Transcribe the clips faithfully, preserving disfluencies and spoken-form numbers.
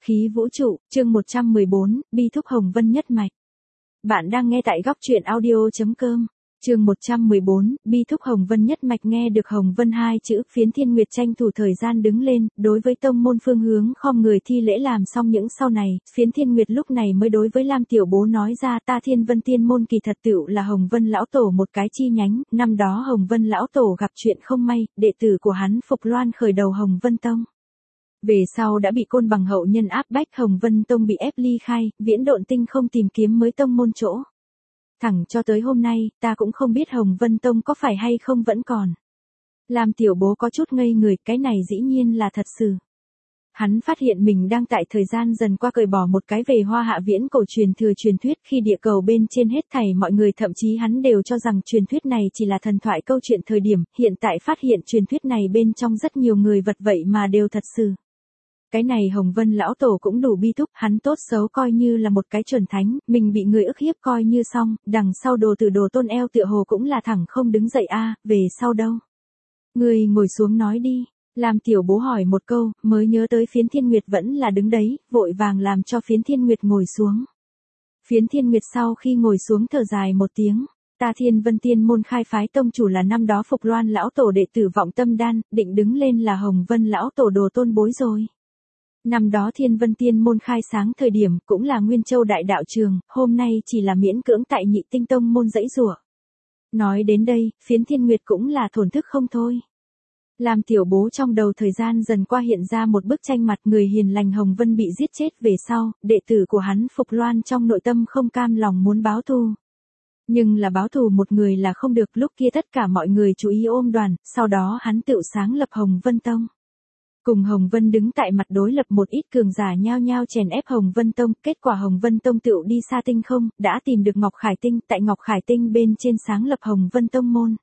Khí vũ trụ, chương một trăm mười bốn, bi thúc Hồng Vân nhất mạch. Bạn đang nghe tại góc truyện audio chấm com. Chương một trăm mười bốn, bi thúc Hồng Vân nhất mạch. Nghe được Hồng Vân hai chữ, Phiến Thiên Nguyệt tranh thủ thời gian đứng lên, đối với tông môn phương hướng khom người thi lễ. Làm xong những sau này, Phiến Thiên Nguyệt lúc này mới đối với Lam Tiểu Bố nói ra, ta Thiên Vân Tiên môn kỳ thật tựu là Hồng Vân lão tổ một cái chi nhánh. Năm đó Hồng Vân lão tổ gặp chuyện không may, đệ tử của hắn Phục Loan khởi đầu Hồng Vân tông. Về sau đã bị Côn Bằng hậu nhân áp bách, Hồng Vân tông bị ép ly khai, viễn độn tinh không tìm kiếm mới tông môn chỗ. Thẳng cho tới hôm nay, ta cũng không biết Hồng Vân tông có phải hay không vẫn còn. Lam Tiểu Bố có chút ngây người, cái này dĩ nhiên là thật sự. Hắn phát hiện mình đang tại thời gian dần qua cởi bỏ một cái về Hoa Hạ viễn cổ truyền thừa truyền thuyết, khi địa cầu bên trên hết thảy mọi người, thậm chí hắn đều cho rằng truyền thuyết này chỉ là thần thoại câu chuyện thời điểm, hiện tại phát hiện truyền thuyết này bên trong rất nhiều người vật vậy mà đều thật sự. Cái này Hồng Vân lão tổ cũng đủ bi thúc, hắn tốt xấu coi như là một cái chuẩn thánh, mình bị người ức hiếp coi như xong, đằng sau đồ tử đồ tôn eo tựa hồ cũng là thẳng không đứng dậy a, về sau đâu? Người ngồi xuống nói đi. Lam Tiểu Bố hỏi một câu, mới nhớ tới Phiến Thiên Nguyệt vẫn là đứng đấy, vội vàng làm cho Phiến Thiên Nguyệt ngồi xuống. Phiến Thiên Nguyệt sau khi ngồi xuống thở dài một tiếng. Ta Thiên Vân Tiên môn khai phái tông chủ là năm đó Phục Loan lão tổ đệ tử Vọng Tâm Đan, định đứng lên là Hồng Vân lão tổ đồ tôn bối rồi. Năm đó Thiên Vân Tiên môn khai sáng thời điểm cũng là Nguyên Châu đại đạo trường, hôm nay chỉ là miễn cưỡng tại Nhị Tinh tông môn dãy rủa. Nói đến đây, Phiến Thiên Nguyệt cũng là thổn thức không thôi. Làm Tiểu Bố trong đầu thời gian dần qua hiện ra một bức tranh mặt người hiền lành Hồng Vân bị giết chết về sau, đệ tử của hắn Phục Loan trong nội tâm không cam lòng muốn báo thù. Nhưng là báo thù một người là không được, lúc kia tất cả mọi người chú ý ôm đoàn, sau đó hắn tự sáng lập Hồng Vân Tông. Cùng Hồng Vân đứng tại mặt đối lập một ít cường giả nhao nhao chèn ép Hồng Vân Tông, kết quả Hồng Vân Tông tựu đi xa tinh không, đã tìm được Ngọc Khải Tinh, tại Ngọc Khải Tinh bên trên sáng lập Hồng Vân Tông môn.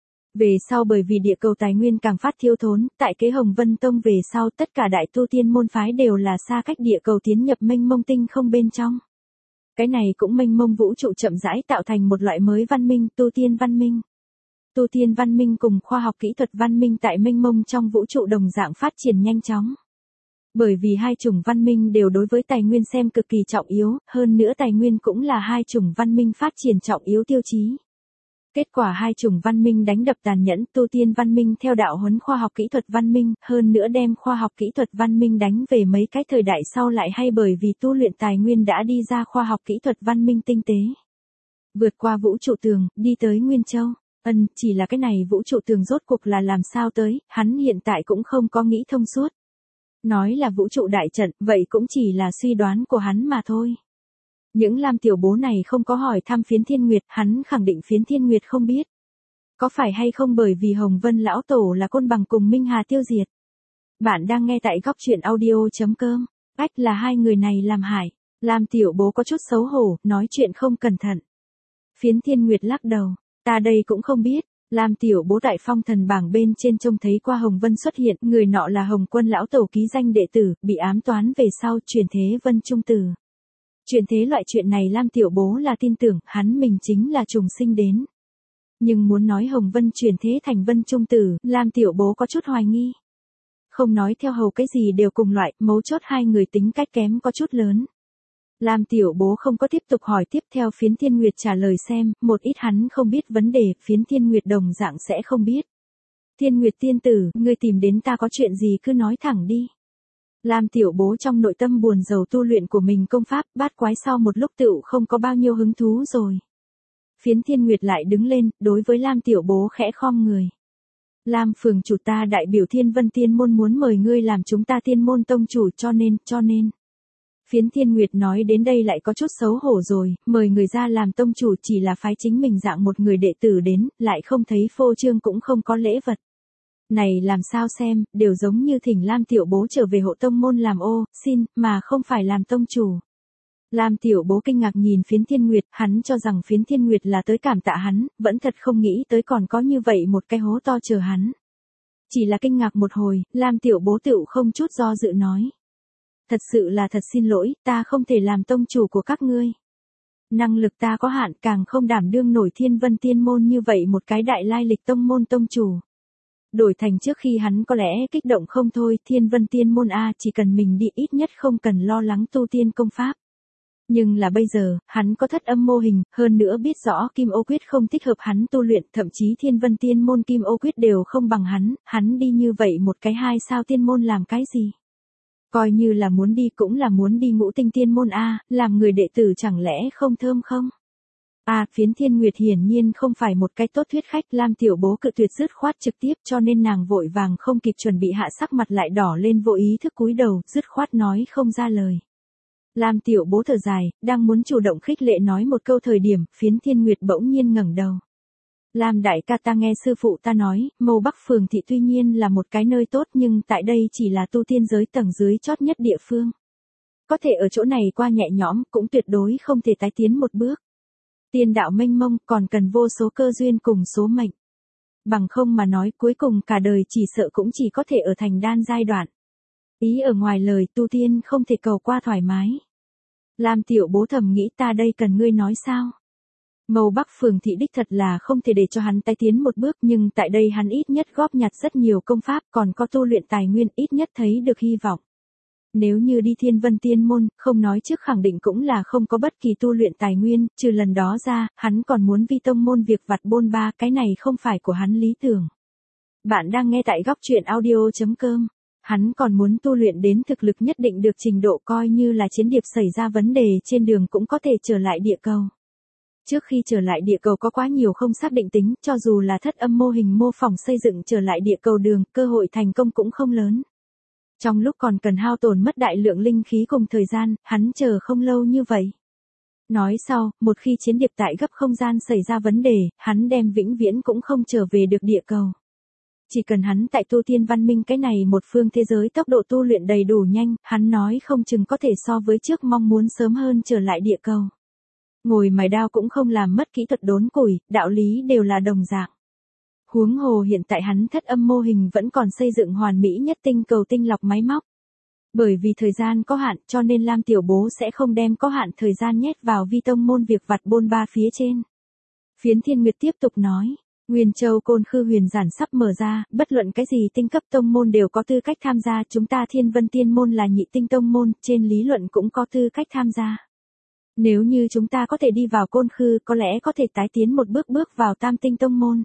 Về sau bởi vì địa cầu tài nguyên càng phát thiếu thốn, tại kế Hồng Vân Tông về sau tất cả đại tu tiên môn phái đều là xa cách địa cầu tiến nhập mênh mông tinh không bên trong. Cái này cũng mênh mông vũ trụ chậm rãi tạo thành một loại mới văn minh, tu tiên văn minh. Tu tiên văn minh cùng khoa học kỹ thuật văn minh tại mênh mông trong vũ trụ đồng dạng phát triển nhanh chóng. Bởi vì hai chủng văn minh đều đối với tài nguyên xem cực kỳ trọng yếu, hơn nữa tài nguyên cũng là hai chủng văn minh phát triển trọng yếu tiêu chí. Kết quả hai chủng văn minh đánh đập tàn nhẫn, tu tiên văn minh theo đạo huấn khoa học kỹ thuật văn minh, hơn nữa đem khoa học kỹ thuật văn minh đánh về mấy cái thời đại sau lại hay bởi vì tu luyện tài nguyên đã đi ra khoa học kỹ thuật văn minh tinh tế. Vượt qua vũ trụ tường, đi tới Nguyên Châu. Ân, chỉ là cái này vũ trụ tường rốt cuộc là làm sao tới, hắn hiện tại cũng không có nghĩ thông suốt. Nói là vũ trụ đại trận, vậy cũng chỉ là suy đoán của hắn mà thôi. Những Lam Tiểu Bố này không có hỏi thăm Phiến Thiên Nguyệt, hắn khẳng định Phiến Thiên Nguyệt không biết. Có phải hay không bởi vì Hồng Vân lão tổ là Côn Bằng cùng Minh Hà tiêu diệt. Bạn đang nghe tại góc truyện audio chấm com. Cách là hai người này làm hại. Lam Tiểu Bố có chút xấu hổ, nói chuyện không cẩn thận. Phiến Thiên Nguyệt lắc đầu. Ta đây cũng không biết. Lam Tiểu Bố tại phong thần bảng bên trên trông thấy qua Hồng Vân xuất hiện, người nọ là Hồng Quân lão tổ ký danh đệ tử, bị ám toán về sau chuyển thế Vân Trung Tử. Chuyển thế loại chuyện này Lam Tiểu Bố là tin tưởng, hắn mình chính là trùng sinh đến. Nhưng muốn nói Hồng Vân chuyển thế thành Vân Trung Tử, Lam Tiểu Bố có chút hoài nghi. Không nói theo hầu cái gì đều cùng loại, mấu chốt hai người tính cách kém có chút lớn. Lam Tiểu Bố không có tiếp tục hỏi tiếp theo Phiến Thiên Nguyệt trả lời xem, một ít hắn không biết vấn đề, Phiến Thiên Nguyệt đồng dạng sẽ không biết. Thiên Nguyệt tiên tử, ngươi tìm đến ta có chuyện gì cứ nói thẳng đi. Lam Tiểu Bố trong nội tâm buồn rầu tu luyện của mình công pháp, bát quái sau một lúc tựu không có bao nhiêu hứng thú rồi. Phiến Thiên Nguyệt lại đứng lên, đối với Lam Tiểu Bố khẽ khom người. Lam phường chủ, ta đại biểu Thiên Vân Tiên môn muốn mời ngươi làm chúng ta tiên môn tông chủ, cho nên, cho nên. Phiến Thiên Nguyệt nói đến đây lại có chút xấu hổ rồi, mời người ra làm tông chủ chỉ là phái chính mình dạng một người đệ tử đến, lại không thấy phô trương cũng không có lễ vật. Này làm sao xem, đều giống như thỉnh Lam Tiểu Bố trở về hộ tông môn làm ô, xin, mà không phải làm tông chủ. Lam Tiểu Bố kinh ngạc nhìn Phiến Thiên Nguyệt, hắn cho rằng Phiến Thiên Nguyệt là tới cảm tạ hắn, vẫn thật không nghĩ tới còn có như vậy một cái hố to chờ hắn. Chỉ là kinh ngạc một hồi, Lam Tiểu Bố tựu không chút do dự nói. Thật sự là thật xin lỗi, ta không thể làm tông chủ của các ngươi. Năng lực ta có hạn, càng không đảm đương nổi Thiên Vân Tiên môn như vậy một cái đại lai lịch tông môn tông chủ. Đổi thành trước khi hắn có lẽ kích động không thôi, Thiên Vân Tiên Môn a, chỉ cần mình đi ít nhất không cần lo lắng tu tiên công pháp. Nhưng là bây giờ, hắn có thất âm mô hình, hơn nữa biết rõ Kim Ô Quyết không thích hợp hắn tu luyện, thậm chí Thiên Vân Tiên Môn Kim Ô Quyết đều không bằng hắn, hắn đi như vậy một cái hai sao tiên môn làm cái gì? Coi như là muốn đi cũng là muốn đi ngũ tinh tiên môn a, làm người đệ tử chẳng lẽ không thơm không? À, Phiến Thiên Nguyệt hiển nhiên không phải một cái tốt thuyết khách, Lam Tiểu Bố cự tuyệt dứt khoát trực tiếp, cho nên nàng vội vàng không kịp chuẩn bị hạ sắc mặt lại đỏ lên, vô ý thức cúi đầu, dứt khoát nói không ra lời. Lam Tiểu Bố thở dài, đang muốn chủ động khích lệ nói một câu thời điểm, Phiến Thiên Nguyệt bỗng nhiên ngẩng đầu. Lam đại ca, ta nghe sư phụ ta nói, Mâu Bắc Phường thị tuy nhiên là một cái nơi tốt nhưng tại đây chỉ là tu tiên giới tầng dưới chót nhất địa phương. Có thể ở chỗ này qua nhẹ nhõm, cũng tuyệt đối không thể tái tiến một bước. Tiên đạo mênh mông còn cần vô số cơ duyên cùng số mệnh. Bằng không mà nói cuối cùng cả đời chỉ sợ cũng chỉ có thể ở thành đan giai đoạn. Ý ở ngoài lời tu tiên không thể cầu qua thoải mái. Lam Tiểu Bố thầm nghĩ, ta đây cần ngươi nói sao? Mâu Bắc Phường thị đích thật là không thể để cho hắn tái tiến một bước, nhưng tại đây hắn ít nhất góp nhặt rất nhiều công pháp, còn có tu luyện tài nguyên, ít nhất thấy được hy vọng. Nếu như đi Thiên Vân Tiên Môn, không nói trước khẳng định cũng là không có bất kỳ tu luyện tài nguyên, trừ lần đó ra, hắn còn muốn vi tông môn việc vặt bôn ba, cái này không phải của hắn lý tưởng. Bạn đang nghe tại góc truyện audio chấm com. Hắn còn muốn tu luyện đến thực lực nhất định được trình độ, coi như là chiến điệp xảy ra vấn đề trên đường cũng có thể trở lại địa cầu. Trước khi trở lại địa cầu có quá nhiều không xác định tính, cho dù là thất âm mô hình mô phỏng xây dựng trở lại địa cầu đường, cơ hội thành công cũng không lớn. Trong lúc còn cần hao tổn mất đại lượng linh khí cùng thời gian, hắn chờ không lâu như vậy. Nói sau, một khi chiến điệp tại gấp không gian xảy ra vấn đề, hắn đem vĩnh viễn cũng không trở về được địa cầu. Chỉ cần hắn tại tu tiên văn minh cái này một phương thế giới tốc độ tu luyện đầy đủ nhanh, hắn nói không chừng có thể so với trước mong muốn sớm hơn trở lại địa cầu. Ngồi mài đao cũng không làm mất kỹ thuật đốn củi, đạo lý đều là đồng dạng. Huống hồ hiện tại hắn thất âm mô hình vẫn còn xây dựng hoàn mỹ nhất tinh cầu tinh lọc máy móc. Bởi vì thời gian có hạn cho nên Lam Tiểu Bố sẽ không đem có hạn thời gian nhét vào vi tông môn việc vặt bôn ba phía trên. Phiến Thiên Nguyệt tiếp tục nói, Nguyên Châu Côn Khư Huyền Giản sắp mở ra, bất luận cái gì tinh cấp tông môn đều có tư cách tham gia, chúng ta Thiên Vân Tiên Môn là nhị tinh tông môn, trên lý luận cũng có tư cách tham gia. Nếu như chúng ta có thể đi vào Côn Khư, có lẽ có thể tái tiến một bước bước vào tam tinh tông môn.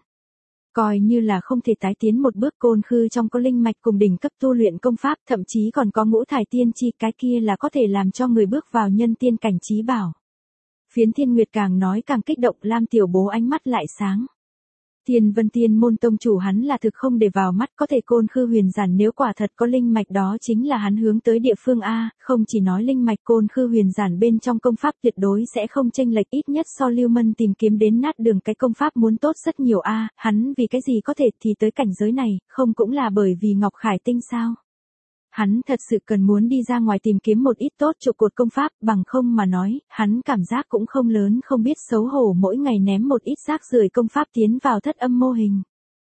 Coi như là không thể tái tiến một bước, Côn Khư trong có linh mạch cùng đỉnh cấp tu luyện công pháp, thậm chí còn có ngũ thải tiên chi, cái kia là có thể làm cho người bước vào nhân tiên cảnh trí bảo. Phiến Thiên Nguyệt càng nói càng kích động, Lam Tiểu Bố ánh mắt lại sáng. Thiên Vân Tiên Môn tông chủ hắn là thực không để vào mắt, có thể Côn Khư Huyền Giản nếu quả thật có linh mạch đó chính là hắn hướng tới địa phương A, không chỉ nói linh mạch, Côn Khư Huyền Giản bên trong công pháp tuyệt đối sẽ không chênh lệch, ít nhất so Lưu Mân tìm kiếm đến nát đường cái công pháp muốn tốt rất nhiều A, hắn vì cái gì có thể thì tới cảnh giới này, không cũng là bởi vì Ngọc Khải Tinh sao? Hắn thật sự cần muốn đi ra ngoài tìm kiếm một ít tốt trụ cột công pháp, bằng không mà nói, hắn cảm giác cũng không lớn không biết xấu hổ mỗi ngày ném một ít rác rưởi công pháp tiến vào thất âm mô hình.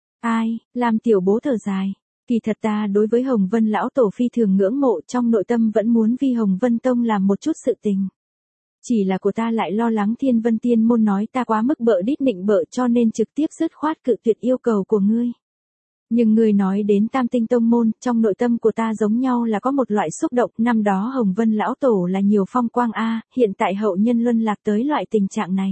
Ai, Lam Tiểu Bố thở dài. Kỳ thật ta đối với Hồng Vân lão tổ phi thường ngưỡng mộ, trong nội tâm vẫn muốn vì Hồng Vân Tông làm một chút sự tình. Chỉ là của ta lại lo lắng Thiên Vân Tiên Môn nói ta quá mức bợ đít nịnh bợ cho nên trực tiếp dứt khoát cự tuyệt yêu cầu của ngươi. Nhưng người nói đến tam tinh tông môn, trong nội tâm của ta giống nhau là có một loại xúc động, năm đó Hồng Vân lão tổ là nhiều phong quang a, hiện tại hậu nhân luân lạc tới loại tình trạng này.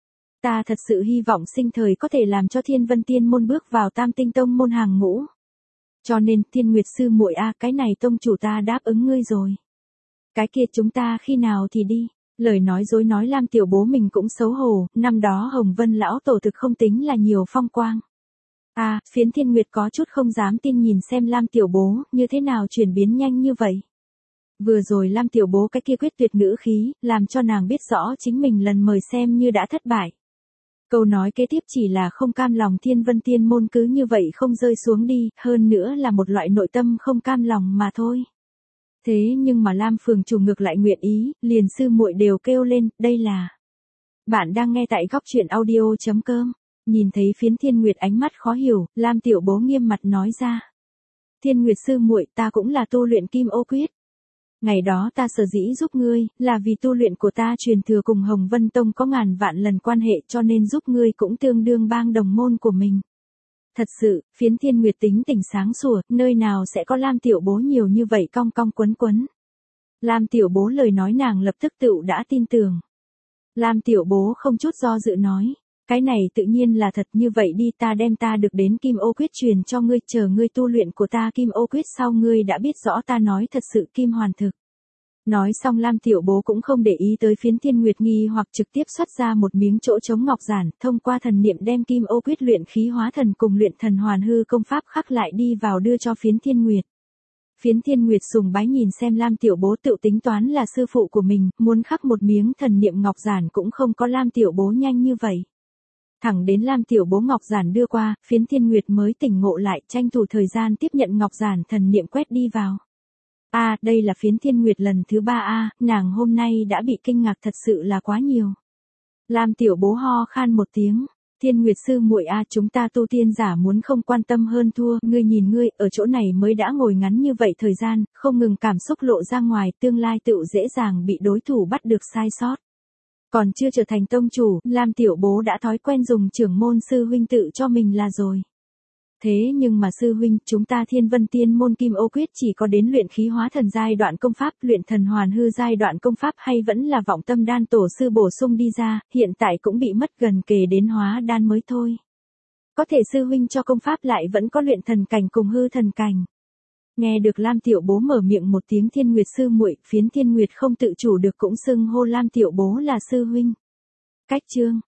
Ta thật sự hy vọng sinh thời có thể làm cho Thiên Vân Tiên Môn bước vào tam tinh tông môn hàng ngũ. Cho nên, Thiên Nguyệt sư muội a, cái này tông chủ ta đáp ứng ngươi rồi. Cái kia chúng ta khi nào thì đi? Lời nói dối nói Lam Tiểu Bố mình cũng xấu hổ, năm đó Hồng Vân lão tổ thực không tính là nhiều phong quang. À, Phiến Thiên Nguyệt có chút không dám tin nhìn xem Lam Tiểu Bố, như thế nào chuyển biến nhanh như vậy. Vừa rồi Lam Tiểu Bố cái kia quyết tuyệt ngữ khí, làm cho nàng biết rõ chính mình lần mời xem như đã thất bại. Câu nói kế tiếp chỉ là không cam lòng Thiên Vân Tiên Môn cứ như vậy không rơi xuống đi, hơn nữa là một loại nội tâm không cam lòng mà thôi. Thế nhưng mà Lam phường chủ ngược lại nguyện ý, liền sư muội đều kêu lên, đây là. Bạn đang nghe tại góc truyện audio chấm com. Nhìn thấy Phiến Thiên Nguyệt ánh mắt khó hiểu, Lam Tiểu Bố nghiêm mặt nói ra. Thiên Nguyệt sư muội, ta cũng là tu luyện Kim Ô Quyết. Ngày đó ta sở dĩ giúp ngươi, là vì tu luyện của ta truyền thừa cùng Hồng Vân Tông có ngàn vạn lần quan hệ cho nên giúp ngươi cũng tương đương bang đồng môn của mình. Thật sự, Phiến Thiên Nguyệt tính tình sáng sủa, nơi nào sẽ có Lam Tiểu Bố nhiều như vậy cong cong quấn quấn. Lam Tiểu Bố lời nói nàng lập tức tựu đã tin tưởng. Lam Tiểu Bố không chút do dự nói, cái này tự nhiên là thật, như vậy đi, ta đem ta được đến Kim Ô Quyết truyền cho ngươi, chờ ngươi tu luyện của ta Kim Ô Quyết sau ngươi đã biết rõ ta nói thật sự kim hoàn thực. Nói xong Lam Tiểu Bố cũng không để ý tới Phiến Thiên Nguyệt nghi hoặc, trực tiếp xuất ra một miếng chỗ trống ngọc giản, thông qua thần niệm đem Kim Ô Quyết luyện khí hóa thần cùng luyện thần hoàn hư công pháp khắc lại đi vào đưa cho Phiến Thiên Nguyệt. Phiến Thiên Nguyệt sùng bái nhìn xem Lam Tiểu Bố tự tính toán là sư phụ của mình, muốn khắc một miếng thần niệm ngọc giản cũng không có Lam Tiểu Bố nhanh như vậy. Thẳng đến Lam Tiểu Bố ngọc giản đưa qua, Phiến Thiên Nguyệt mới tỉnh ngộ lại, tranh thủ thời gian tiếp nhận ngọc giản thần niệm quét đi vào. A, à, đây là Phiến Thiên Nguyệt lần thứ ba a, à, nàng hôm nay đã bị kinh ngạc thật sự là quá nhiều. Lam Tiểu Bố ho khan một tiếng, Thiên Nguyệt sư muội a, à, chúng ta tu tiên giả muốn không quan tâm hơn thua, ngươi nhìn ngươi, ở chỗ này mới đã ngồi ngắn như vậy thời gian, không ngừng cảm xúc lộ ra ngoài, tương lai tựu dễ dàng bị đối thủ bắt được sai sót. Còn chưa trở thành tông chủ, Lam Tiểu Bố đã thói quen dùng trưởng môn sư huynh tự cho mình là rồi. Thế nhưng mà sư huynh, chúng ta Thiên Vân Tiên môn Kim Ô Quyết chỉ có đến luyện khí hóa thần giai đoạn công pháp, luyện thần hoàn hư giai đoạn công pháp hay vẫn là vọng tâm đan tổ sư bổ sung đi ra, hiện tại cũng bị mất gần kề đến hóa đan mới thôi. Có thể sư huynh cho công pháp lại vẫn có luyện thần cảnh cùng hư thần cảnh. Nghe được Lam Tiểu Bố mở miệng một tiếng Thiên Nguyệt sư muội, Phiến Thiên Nguyệt không tự chủ được cũng xưng hô Lam Tiểu Bố là sư huynh. Cách chương